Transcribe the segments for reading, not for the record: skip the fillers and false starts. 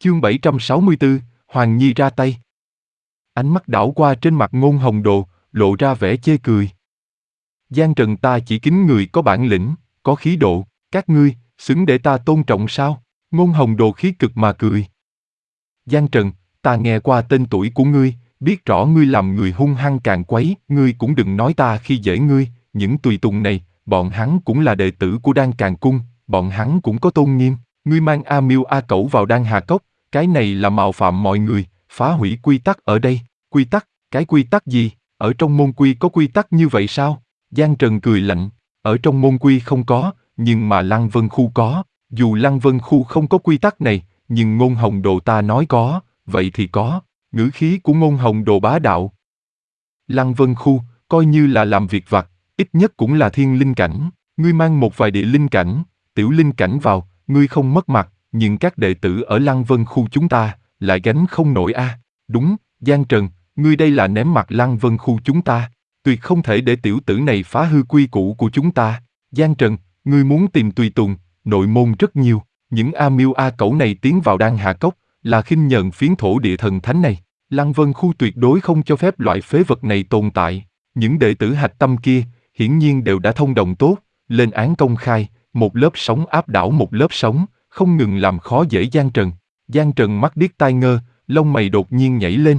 Chương 764, Hoàng Nhi ra tay. Ánh mắt đảo qua trên mặt Ngôn Hồng Đồ, lộ ra vẻ chê cười. Giang Trần ta chỉ kính người có bản lĩnh, có khí độ, các ngươi, xứng để ta tôn trọng sao? Ngôn Hồng Đồ khí cực mà cười. Giang Trần, ta nghe qua tên tuổi của ngươi, biết rõ ngươi làm người hung hăng càn quấy, ngươi cũng đừng nói ta khi dễ ngươi, những tùy tùng này, bọn hắn cũng là đệ tử của Đan Càn Cung, bọn hắn cũng có tôn nghiêm, ngươi mang A Miêu A Cẩu vào Đan Hà Cốc, cái này là mạo phạm mọi người, phá hủy quy tắc ở đây, quy tắc, cái quy tắc gì, ở trong môn quy có quy tắc như vậy sao? Giang Trần cười lạnh, ở trong môn quy không có, nhưng mà Lăng Vân Khu có, dù Lăng Vân Khu không có quy tắc này, nhưng Ngôn Hồng Đồ ta nói có, vậy thì có, ngữ khí của Ngôn Hồng Đồ bá đạo. Lăng Vân Khu, coi như là làm việc vặt, ít nhất cũng là thiên linh cảnh, ngươi mang một vài địa linh cảnh, tiểu linh cảnh vào, ngươi không mất mặt, nhưng các đệ tử ở Lăng Vân Khu chúng ta, lại gánh không nổi a. Đúng, Giang Trần, ngươi đây là ném mặt Lăng Vân Khu chúng ta, tuyệt không thể để tiểu tử này phá hư quy củ của chúng ta. Giang Trần, ngươi muốn tìm tùy tùng, nội môn rất nhiều, những A Miêu A Cẩu này tiến vào Đan Hà Cốc, là khinh nhờn phiến thổ địa thần thánh này. Lăng Vân Khu tuyệt đối không cho phép loại phế vật này tồn tại. Những đệ tử hạch tâm kia, hiển nhiên đều đã thông đồng tốt, lên án công khai, một lớp sóng áp đảo một lớp sóng, không ngừng làm khó dễ Giang Trần. Giang Trần mắt điếc tai ngơ, lông mày đột nhiên nhảy lên.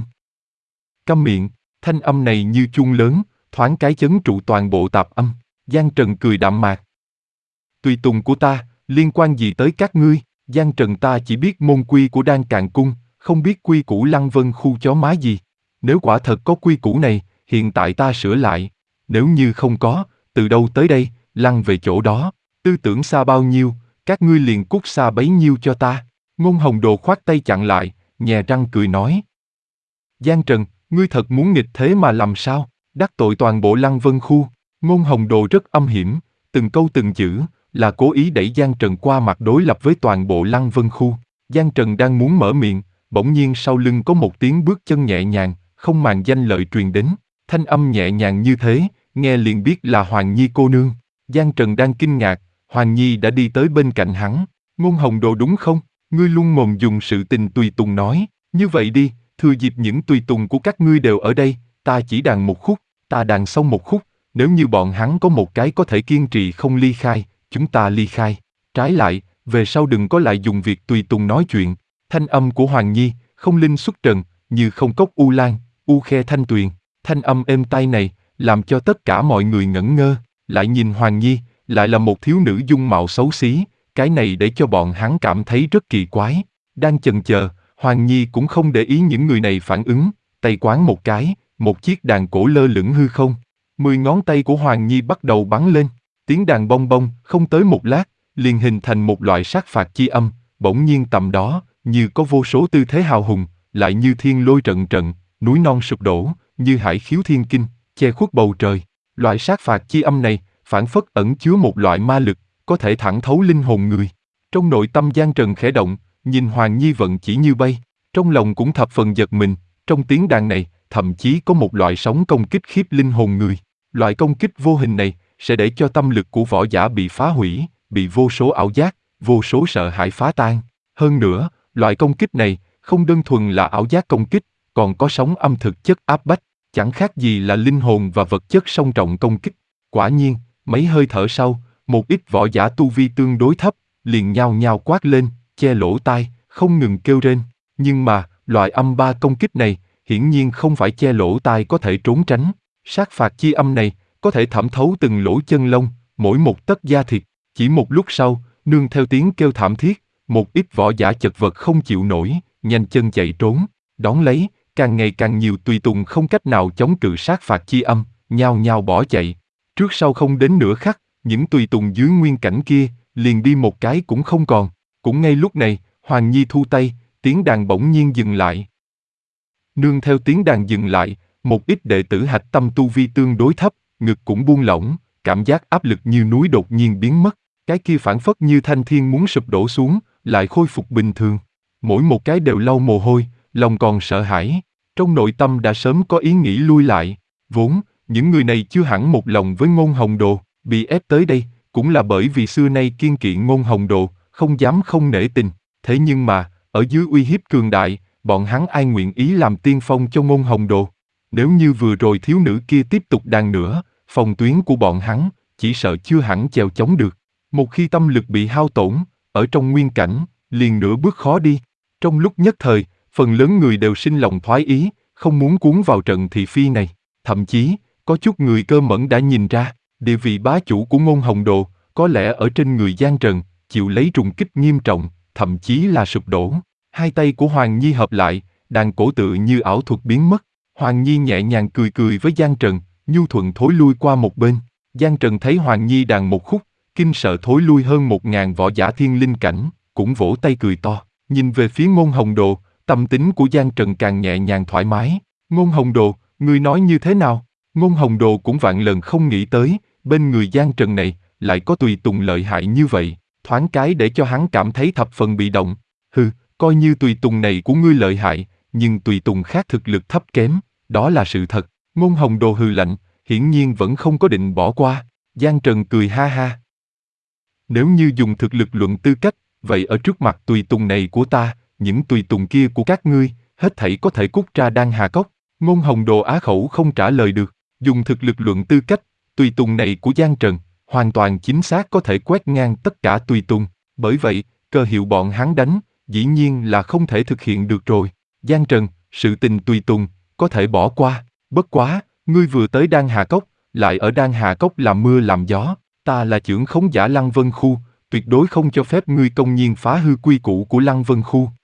Câm miệng, thanh âm này như chuông lớn, thoáng cái chấn trụ toàn bộ tạp âm. Giang Trần cười đạm mạc. Tùy tùng của ta, liên quan gì tới các ngươi? Giang Trần ta chỉ biết môn quy của Đan Càn Cung, không biết quy củ Lăng Vân Khu chó má gì. Nếu quả thật có quy củ này, hiện tại ta sửa lại. Nếu như không có, từ đâu tới đây, lăn về chỗ đó. Tư tưởng xa bao nhiêu, các ngươi liền cút xa bấy nhiêu cho ta. Ngôn Hồng Đồ khoát tay chặn lại, nhè răng cười nói. Giang Trần, ngươi thật muốn nghịch thế mà làm sao? Đắc tội toàn bộ Lăng Vân Khu. Ngôn Hồng Đồ rất âm hiểm, từng câu từng chữ, là cố ý đẩy Giang Trần qua mặt đối lập với toàn bộ Lăng Vân Khu. Giang Trần đang muốn mở miệng, bỗng nhiên sau lưng có một tiếng bước chân nhẹ nhàng, không màng danh lợi truyền đến. Thanh âm nhẹ nhàng như thế, nghe liền biết là Hoàng Nhi cô nương. Giang Trần đang kinh ngạc, Hoàng Nhi đã đi tới bên cạnh hắn. Ngôn Hồng Đồ đúng không? Ngươi luôn mồm dùng sự tình tùy tùng nói. Như vậy đi, thừa dịp những tùy tùng của các ngươi đều ở đây, ta chỉ đàn một khúc, ta đàn xong một khúc. Nếu như bọn hắn có một cái có thể kiên trì không ly khai, chúng ta ly khai. Trái lại, về sau đừng có lại dùng việc tùy tùng nói chuyện. Thanh âm của Hoàng Nhi, không linh xuất trần, như không cốc u lan, u khe thanh tuyền. Thanh âm êm tai này, làm cho tất cả mọi người ngẩn ngơ, lại nhìn Hoàng Nhi, lại là một thiếu nữ dung mạo xấu xí, cái này để cho bọn hắn cảm thấy rất kỳ quái. Đang chần chờ, Hoàng Nhi cũng không để ý những người này phản ứng, tay quán một cái, một chiếc đàn cổ lơ lửng hư không. 10 ngón tay của Hoàng Nhi bắt đầu bắn lên, tiếng đàn bong bong, không tới một lát, liền hình thành một loại sát phạt chi âm, bỗng nhiên tầm đó, như có vô số tư thế hào hùng, lại như thiên lôi trận trận, núi non sụp đổ, như hải khiếu thiên kinh, che khuất bầu trời. Loại sát phạt chi âm này, phảng phất ẩn chứa một loại ma lực, có thể thẳng thấu linh hồn người. Trong nội tâm Giang Trần khẽ động, nhìn Hoàng Nhi vận chỉ như bay, trong lòng cũng thập phần giật mình, trong tiếng đàn này, thậm chí có một loại sóng công kích khiếp linh hồn người. Loại công kích vô hình này, sẽ để cho tâm lực của võ giả bị phá hủy, bị vô số ảo giác, vô số sợ hãi phá tan. Hơn nữa, loại công kích này, không đơn thuần là ảo giác công kích, còn có sóng âm thực chất áp bách, chẳng khác gì là linh hồn và vật chất song trọng công kích. Quả nhiên, mấy hơi thở sau, một ít võ giả tu vi tương đối thấp, liền nhao nhao quát lên, che lỗ tai, không ngừng kêu rên. Nhưng mà, loại âm ba công kích này, hiển nhiên không phải che lỗ tai có thể trốn tránh. Sát phạt chi âm này, có thể thẩm thấu từng lỗ chân lông, mỗi một tấc da thịt. Chỉ một lúc sau, nương theo tiếng kêu thảm thiết, một ít võ giả chật vật không chịu nổi, nhanh chân chạy trốn. Đón lấy, càng ngày càng nhiều tùy tùng không cách nào chống cự sát phạt chi âm, nhao nhao bỏ chạy. Trước sau không đến nửa khắc, những tùy tùng dưới nguyên cảnh kia, liền đi một cái cũng không còn. Cũng ngay lúc này, Hoàng Nhi thu tay, tiếng đàn bỗng nhiên dừng lại. Nương theo tiếng đàn dừng lại, một ít đệ tử hạch tâm tu vi tương đối thấp, ngực cũng buông lỏng, cảm giác áp lực như núi đột nhiên biến mất. Cái kia phảng phất như thanh thiên muốn sụp đổ xuống, lại khôi phục bình thường. Mỗi một cái đều lau mồ hôi, lòng còn sợ hãi. Trong nội tâm đã sớm có ý nghĩ lui lại. Vốn, những người này chưa hẳn một lòng với Ngôn Hồng Đồ, bị ép tới đây, cũng là bởi vì xưa nay kiêng kỵ Ngôn Hồng Đồ, không dám không nể tình. Thế nhưng mà, ở dưới uy hiếp cường đại, bọn hắn ai nguyện ý làm tiên phong cho Ngôn Hồng Đồ. Nếu như vừa rồi thiếu nữ kia tiếp tục đàn nữa, phòng tuyến của bọn hắn, chỉ sợ chưa hẳn chèo chống được. Một khi tâm lực bị hao tổn, ở trong nguyên cảnh, liền nửa bước khó đi. Trong lúc nhất thời, phần lớn người đều sinh lòng thoái ý, không muốn cuốn vào trận thị phi này. Thậm chí, có chút người cơ mẫn đã nhìn ra, địa vị bá chủ của Ngôn Hồng Đồ, có lẽ ở trên người Giang Trần, chịu lấy trùng kích nghiêm trọng, thậm chí là sụp đổ. Hai tay của Hoàng Nhi hợp lại, đàn cổ tự như ảo thuật biến mất. Hoàng Nhi nhẹ nhàng cười cười với Giang Trần, nhu thuận thối lui qua một bên. Giang Trần thấy Hoàng Nhi đàn một khúc, kinh sợ thối lui hơn 1000 võ giả thiên linh cảnh, cũng vỗ tay cười to. Nhìn về phía Ngôn Hồng Đồ, tâm tính của Giang Trần càng nhẹ nhàng thoải mái. Ngôn Hồng Đồ, ngươi nói như thế nào? Ngôn Hồng Đồ cũng vạn lần không nghĩ tới, bên người Giang Trần này, lại có tùy tùng lợi hại như vậy, thoáng cái để cho hắn cảm thấy thập phần bị động. Hừ, coi như tùy tùng này của ngươi lợi hại, nhưng tùy tùng khác thực lực thấp kém, đó là sự thật. Ngôn Hồng Đồ hừ lạnh, hiển nhiên vẫn không có định bỏ qua. Giang Trần cười ha ha. Nếu như dùng thực lực luận tư cách, vậy ở trước mặt tùy tùng này của ta, những tùy tùng kia của các ngươi, hết thảy có thể cút ra Đan Hà Cốc. Ngôn Hồng Đồ á khẩu không trả lời được, dùng thực lực luận tư cách, tùy tùng này của Giang Trần, hoàn toàn chính xác có thể quét ngang tất cả tùy tùng, bởi vậy, cơ hiệu bọn hắn đánh, dĩ nhiên là không thể thực hiện được rồi. Giang Trần, sự tình tùy tùng, có thể bỏ qua, bất quá, ngươi vừa tới Đan Hà Cốc, lại ở Đan Hà Cốc làm mưa làm gió, ta là chưởng khống giả Lăng Vân Khu, tuyệt đối không cho phép ngươi công nhiên phá hư quy củ của Lăng Vân Khu.